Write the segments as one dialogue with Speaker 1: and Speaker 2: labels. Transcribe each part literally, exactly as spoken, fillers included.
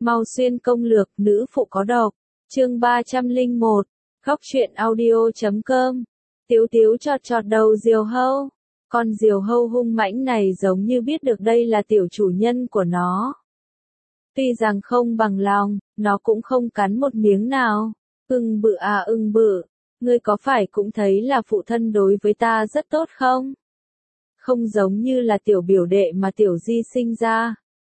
Speaker 1: Mau xuyên công lược, nữ phụ có độc. Chương ba trăm lẻ một. Góc truyện audio chấm com. Tiếu tiếu chọt chọt đầu diều hâu. Con diều hâu hung mãnh này giống như biết được đây là tiểu chủ nhân của nó. Tuy rằng không bằng lòng, nó cũng không cắn một miếng nào. Ưng bự à ưng bự, ngươi có phải cũng thấy là phụ thân đối với ta rất tốt không? Không giống như là tiểu biểu đệ mà tiểu di sinh ra.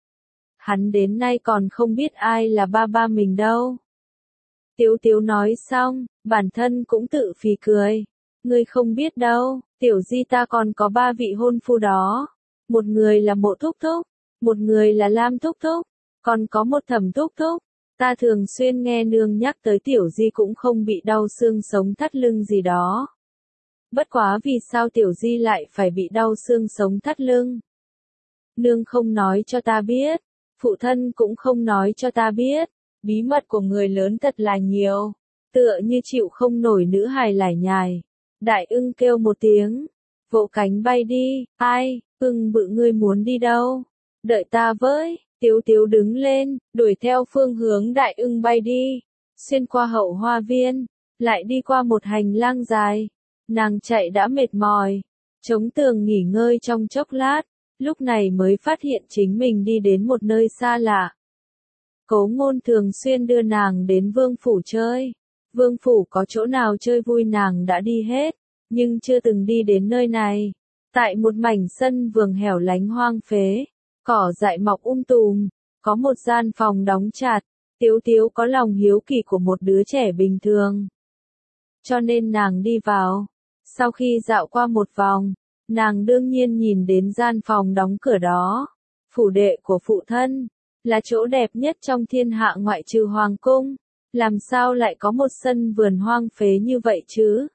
Speaker 1: Hắn đến nay còn không biết ai là ba ba mình đâu. Tiếu tiếu nói xong, bản thân cũng tự phì cười. Ngươi không biết đâu, tiểu di ta còn có ba vị hôn phu đó. Một người là Mộ thúc thúc, một người là Lam thúc thúc, còn có một Thẩm thúc thúc. Ta thường xuyên nghe nương nhắc tới tiểu di cũng không bị đau xương sống thắt lưng gì đó. Bất quá vì sao tiểu di lại phải bị đau xương sống thắt lưng? Nương không nói cho ta biết, phụ thân cũng không nói cho ta biết, bí mật của người lớn thật là nhiều, tựa như chịu không nổi nữ hài lải nhải. Đại ưng kêu một tiếng, vỗ cánh bay đi. Ai, ưng bự ngươi muốn đi đâu? Đợi ta với. Tiếu tiếu đứng lên, đuổi theo phương hướng đại ưng bay đi, xuyên qua hậu hoa viên, lại đi qua một hành lang dài. Nàng chạy đã mệt mỏi, chống tường nghỉ ngơi trong chốc lát, lúc này mới phát hiện chính mình đi đến một nơi xa lạ. Cố Ngôn thường xuyên đưa nàng đến vương phủ chơi. Vương phủ có chỗ nào chơi vui nàng đã đi hết, nhưng chưa từng đi đến nơi này. Tại một mảnh sân vườn hẻo lánh hoang phế, cỏ dại mọc um tùm, có một gian phòng đóng chặt. Tiếu tiếu có lòng hiếu kỳ của một đứa trẻ bình thường, cho nên nàng đi vào. Sau khi dạo qua một vòng, nàng đương nhiên nhìn đến gian phòng đóng cửa đó. Phủ đệ của phụ thân, là chỗ đẹp nhất trong thiên hạ ngoại trừ hoàng cung. Làm sao lại có một sân vườn hoang phế như vậy chứ?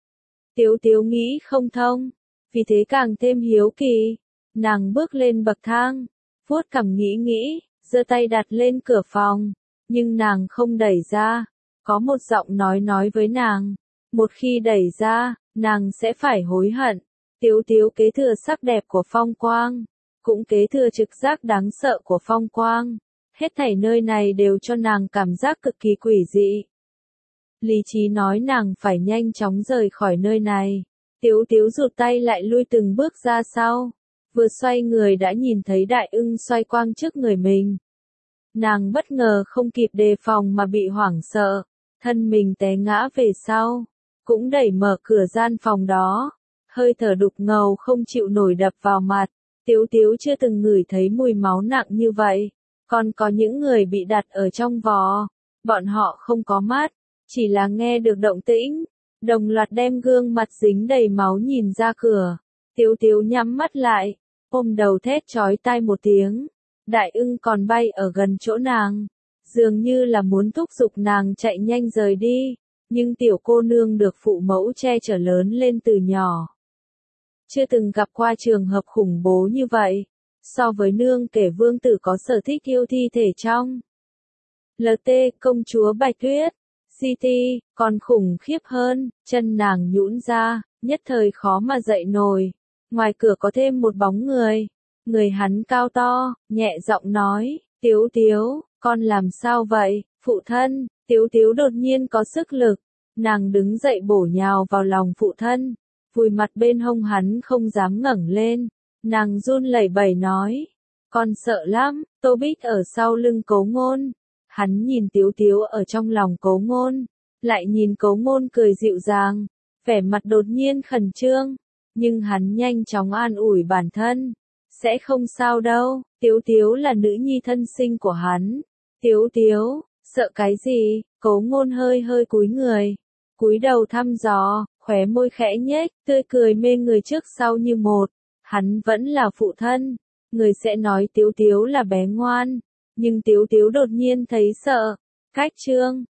Speaker 1: Tiếu tiếu nghĩ không thông, vì thế càng thêm hiếu kỳ. Nàng bước lên bậc thang, vuốt cằm nghĩ nghĩ, giơ tay đặt lên cửa phòng, nhưng nàng không đẩy ra. Có một giọng nói nói với nàng, một khi đẩy ra, nàng sẽ phải hối hận. Tiếu tiếu kế thừa sắc đẹp của Phong Quang, cũng kế thừa trực giác đáng sợ của Phong Quang. Hết thảy nơi này đều cho nàng cảm giác cực kỳ quỷ dị. Lý trí nói nàng phải nhanh chóng rời khỏi nơi này. Tiếu tiếu rụt tay lại lui từng bước ra sau. Vừa xoay người đã nhìn thấy đại ưng xoay quang trước người mình. Nàng bất ngờ không kịp đề phòng mà bị hoảng sợ. Thân mình té ngã về sau. Cũng đẩy mở cửa gian phòng đó. Hơi thở đục ngầu không chịu nổi đập vào mặt. Tiếu tiếu chưa từng ngửi thấy mùi máu nặng như vậy. Còn có những người bị đặt ở trong vò, bọn họ không có mắt, chỉ là nghe được động tĩnh, đồng loạt đem gương mặt dính đầy máu nhìn ra cửa. Tiếu tiếu nhắm mắt lại, ôm đầu thét chói tai một tiếng. Đại ưng còn bay ở gần chỗ nàng, dường như là muốn thúc giục nàng chạy nhanh rời đi, nhưng tiểu cô nương được phụ mẫu che chở lớn lên từ nhỏ. Chưa từng gặp qua trường hợp khủng bố như vậy. So với nương kể vương tử có sở thích yêu thi thể trong lờ tê công chúa Bạch Tuyết, xê tê, còn khủng khiếp hơn, chân nàng nhũn ra, nhất thời khó mà dậy nổi. Ngoài cửa có thêm một bóng người, người hắn cao to, nhẹ giọng nói, tiếu tiếu, con làm sao vậy, phụ thân. Tiếu tiếu đột nhiên có sức lực, nàng đứng dậy bổ nhào vào lòng phụ thân, vùi mặt bên hông hắn không dám ngẩng lên. Nàng run lẩy bẩy nói, con sợ lắm. Tô Bích ở sau lưng Cố Ngôn, hắn nhìn Tiếu Tiếu ở trong lòng Cố Ngôn, lại nhìn Cố Ngôn cười dịu dàng, vẻ mặt đột nhiên khẩn trương, nhưng hắn nhanh chóng an ủi bản thân, sẽ không sao đâu, Tiếu Tiếu là nữ nhi thân sinh của hắn. Tiếu Tiếu, sợ cái gì? Cố Ngôn hơi hơi cúi người, cúi đầu thăm dò, khóe môi khẽ nhếch, tươi cười mê người trước sau như một. Hắn vẫn là phụ thân, người sẽ nói Tiếu Tiếu là bé ngoan, nhưng Tiếu Tiếu đột nhiên thấy sợ. Cách chương